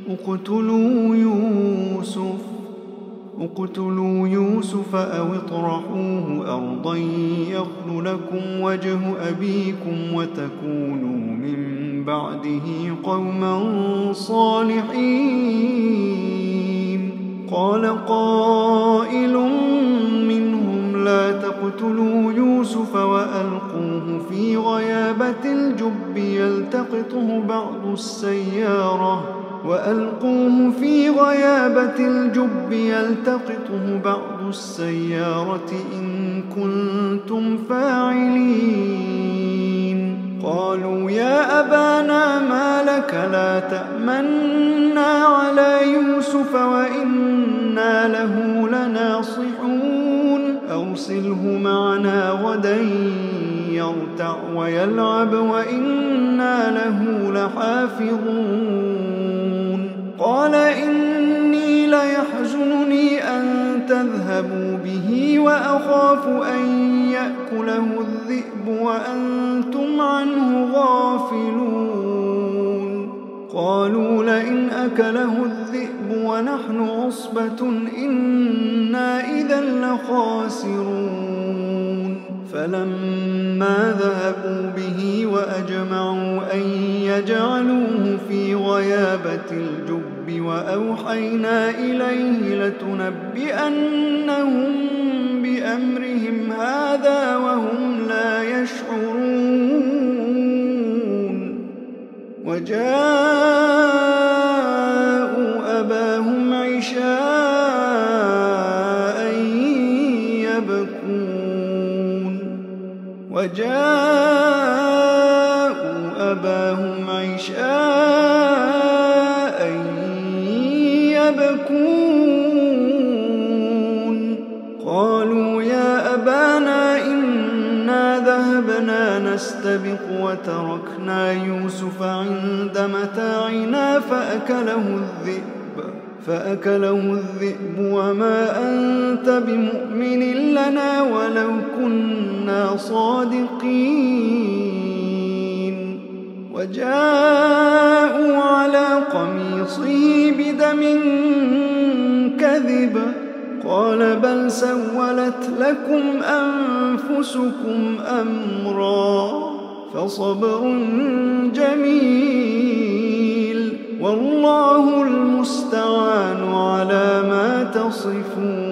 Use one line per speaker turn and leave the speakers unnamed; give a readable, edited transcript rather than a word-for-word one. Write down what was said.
اقتلوا يوسف أو اطرحوه أرضا يخل لكم وجه أبيكم وتكونوا من بعده قوما صالحين. قال قائل منهم لا تقتلوا يوسف وألقوه في غيابة الجب يلتقطه بعض السيارة إن كنتم فاعلين. قالوا يا أبانا ما لك لا تأمنا على يوسف وإنا له لناصحون. أرسله معنا غدا يرتع ويلعب وإنا له لحافظون. قال إني ليحزنني أن تذهبوا به وأخاف أن يأكله الذئب وأنتم عنه غافلون. قالوا لئن أكله الذئب ونحن عصبة إنا إذا لخاسرون. فلما ذهبوا به وأجمعوا أن يجعلوه في غيابة الجب وأوحينا إليه لتنبئنهم بأمرهم هذا وهم لا يشعرون. وجاءوا أباهم عشاء يبكون. قالوا يا أبانا إنا ذهبنا نستبق وتركنا يوسف عند متاعنا فأكله الذئب وما أنت بمؤمن لنا ولو كنا صادقين. وجاءوا على قميصه بدم كذب قال بل سولت لكم أنفسكم أمرا فصبر جميل والله المستعان على ما تصفون.